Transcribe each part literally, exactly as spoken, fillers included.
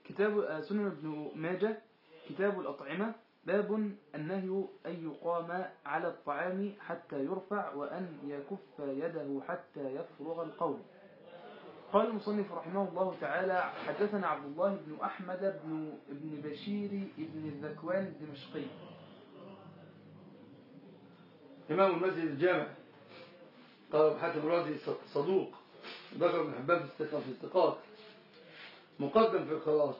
كتاب سنن ابن ماجه كتاب الأطعمة، باب النهي أن يقام على الطعام حتى يرفع وأن يكف يده حتى يفرغ القول. قال المصنف رحمه الله تعالى: حدثنا عبد الله بن أحمد بن ابن بشير ابن الذكوان الدمشقي إمام المسجد الجامع، قال أبو حاتم الرازي صدوق، ذكر ابن حبان في الثقات، مقدم في القراءات.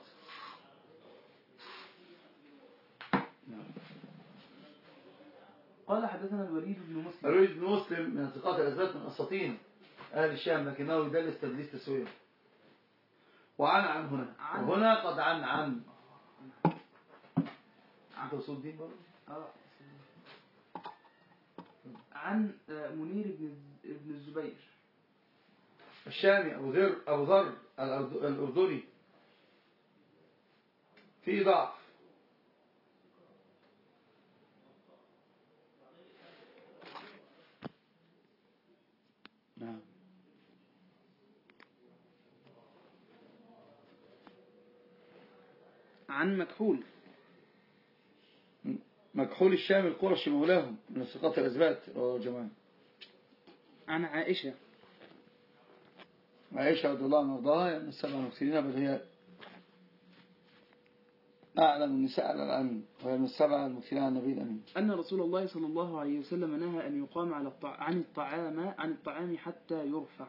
قال حدثنا الوليد بن مسلم الوليد بن مسلم من ثقات الأثبات من أساطين أهل الشام، لكنه يدلس تدليس تسوية. وعن عن هنا عن وهنا قد عن عن عن توصول الدين برضه عن منير بن الزبير الشامي أبو ذر أبو ذر الأردني في ضعف. نعم. عن مكحول مكحول الشامي القرشي مولاهم من الثقات الأثبات جماعة. عن عائشة عائشة رضي الله عنها وارضاها من السبع المكثرين، بل هي أعلم النساء على الأمين، وهي من السبع المكثرين عن النبي الأمين، أن رسول الله صلى الله عليه وسلم نهى أن يقام على الطع... عن الطعام عن الطعام حتى يرفع.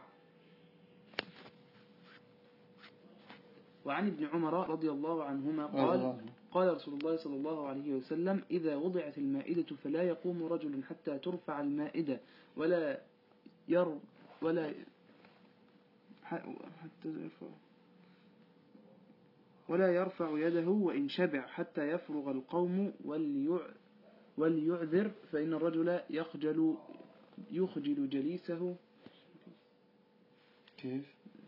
وعن ابن عمر رضي الله عنهما قال: قال رسول الله صلى الله عليه وسلم: إذا وضعت المائدة فلا يقوم رجل حتى ترفع المائدة ولا ير ولا حتى يرفع ولا يرفع يده وإن شبع حتى يفرغ القوم وليعذر، فإن الرجل يخجل يخجل جليسه. كيف؟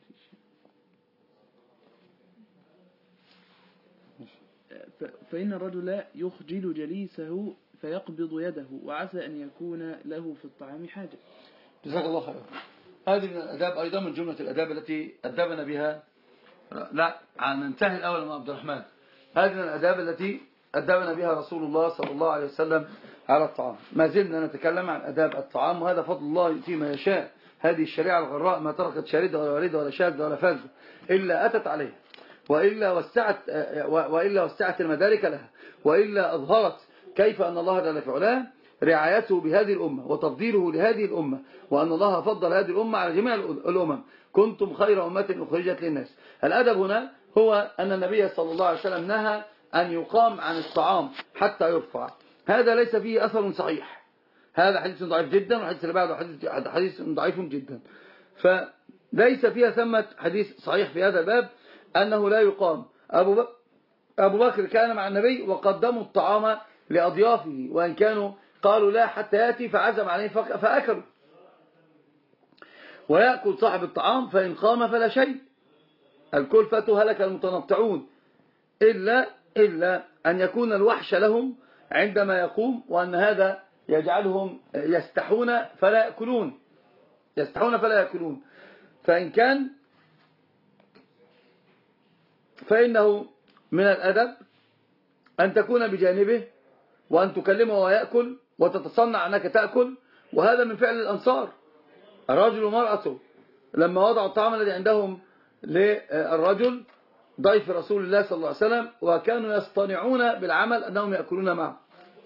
فإن الرجل يخجل جليسه فيقبض يده، وعسى أن يكون له في الطعام حاجة. جزاك الله خير. هذه من الأداب أيضا، من جملة الأداب التي أدبنا بها. لا ننتهي الأول مع عبد الرحمن. هذه من الأداب التي أدبنا بها رسول الله صلى الله عليه وسلم على الطعام. ما زلنا نتكلم عن أداب الطعام، وهذا فضل الله يؤتيه ما يشاء. هذه الشريعة الغراء ما تركت شاردة ولا والدة ولا شاذة ولا فاذة إلا أتت عليها، وإلا وسعت وإلا وسعت المدارك لها، وإلا أظهرت كيف أن الله جل في علاه رعايته بهذه الأمة وتفضيله لهذه الأمة، وأن الله فضل هذه الأمة على جميع الأمم. كنتم خير أمة أخرجت للناس. الأدب هنا هو أن النبي صلى الله عليه وسلم نهى أن يقام عن الطعام حتى يرفع. هذا ليس فيه أثر صحيح، هذا حديث ضعيف جدا، والحديث اللي بعده حديث ضعيف جدا، فليس فيها ثمة حديث صحيح في هذا الباب أنه لا يقام. أبو بكر, أبو بكر كان مع النبي وقدموا الطعام لأضيافه، وإن كانوا قالوا لا حتى يأتي فعزم عليه فأكلوا. ويأكل صاحب الطعام فإن قام فلا شيء، الكلفة هلك المتنطعون، إلا, إلا أن يكون الوحش لهم عندما يقوم، وأن هذا يجعلهم يستحون فلا يأكلون يستحون فلا يأكلون. فإن كان فإنه من الأدب أن تكون بجانبه وأن تكلمه ويأكل وتتصنع أنك تأكل. وهذا من فعل الأنصار، الرجل ومرأته لما وضعوا الطعام الذي عندهم للرجل ضيف رسول الله صلى الله عليه وسلم، وكانوا يصطنعون بالعمل أنهم يأكلون معه.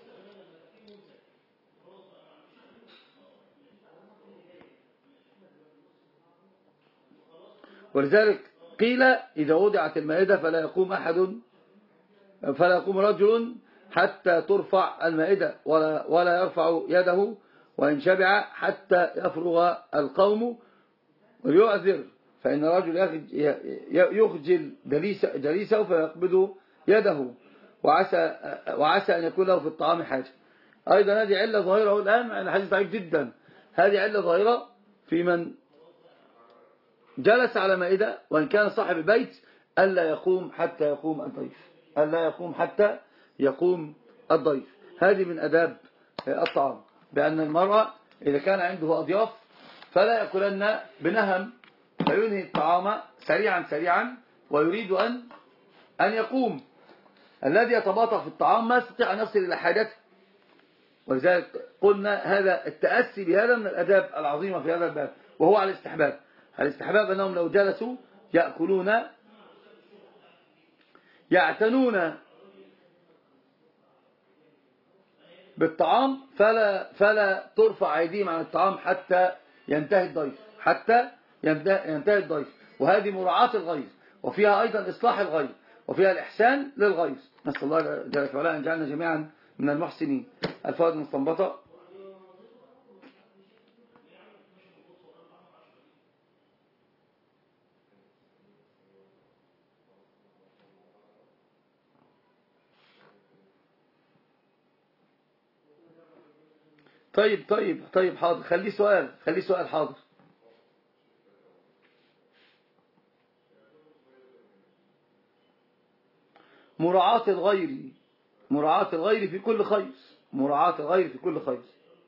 ولذلك قيل إذا وضعت المائدة فلا يقوم أحد فلا يقوم رجل حتى ترفع المائدة ولا, ولا يرفع يده، وإن شبع حتى يفرغ القوم ويعذر، فإن الرجل يخجل جليسه فيقبض يده، وعسى, وعسى أن يكون له في الطعام حاجة. أيضا هذه علة ظاهرة الآن، الحديث ضعيف جدا، هذه علة ظاهرة في من جلس على مائدة وإن كان صاحب البيت ألا يقوم حتى يقوم الضيف ألا يقوم حتى يقوم الضيف. هذه من أداب الطعام، بأن المرأة إذا كان عنده أضياف فلا يأكلن بنهم، فينهي الطعام سريعا سريعا، ويريد أن أن يقوم الذي يتباطأ في الطعام ما يستطيع أن يصل إلى حاجته. ولذلك قلنا هذا التأسي بهذا من الأداب العظيمة في هذا الباب، وهو على الاستحباب. الاستحباب أنهم لو جلسوا يأكلون يعتنون بالطعام فلا, فلا ترفع أيديهم عن الطعام حتى ينتهي الضيف، حتى ينتهي الضيف. وهذه مراعاة الغير، وفيها أيضا إصلاح الغير، وفيها الإحسان للغير. نسأل الله جل وعلا أن يجعلنا جميعا من المحسنين. الفوائد المستنبطة: طيب طيب طيب حاضر، خليه سؤال، خليه سؤال حاضر. مراعاة الغير، مراعاة الغير في كل خير، مراعاة الغير في كل خير.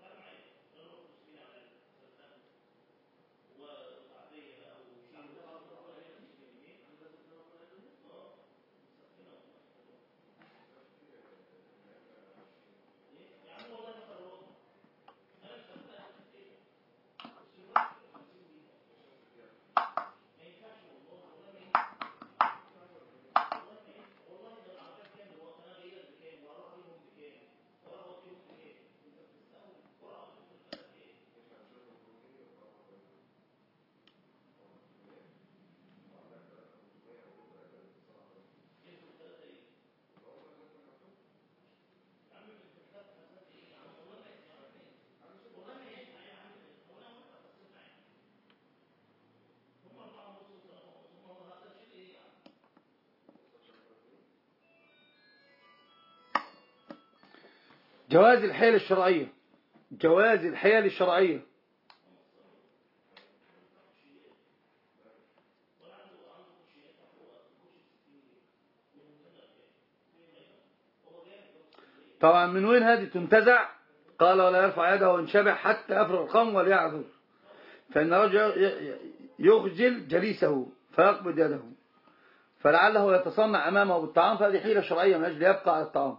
جواز الحيل الشرعية، جواز الحيل الشرعية. طبعا من وين هذه تنتزع؟ قال: ولا يرفع يده وينشبع حتى يفرغ القوم وليعذر، فإن رجل يخجل جليسه فيقبض يده فلعله يتصنع أمامه بالطعام، فهذه حيلة شرعية من أجل يبقى على الطعام.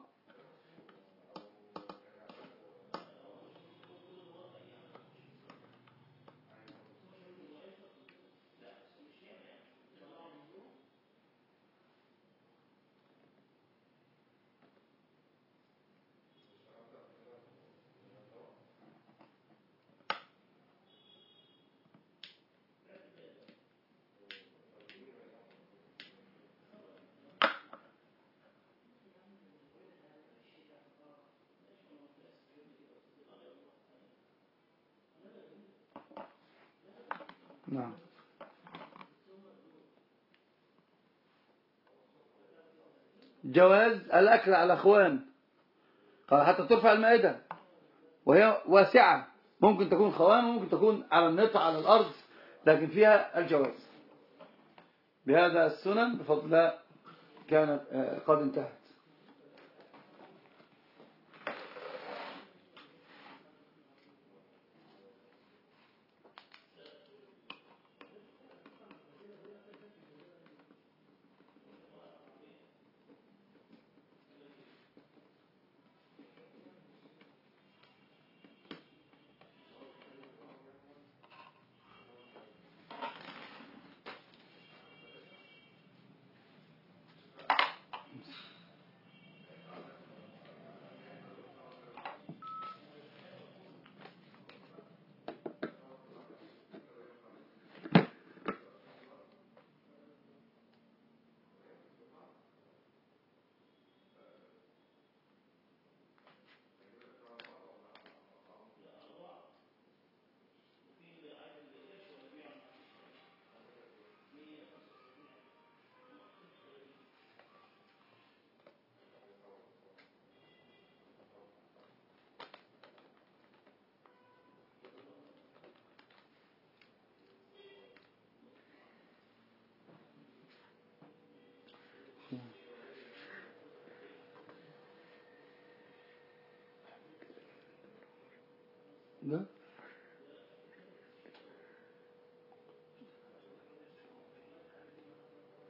نعم. جواز الأكل على الأخوان، قال حتى ترفع المائدة، وهي واسعة، ممكن تكون خوان وممكن تكون على النطع على الأرض، لكن فيها الجواز. بهذا السنن بفضل الله كانت قد انتهت.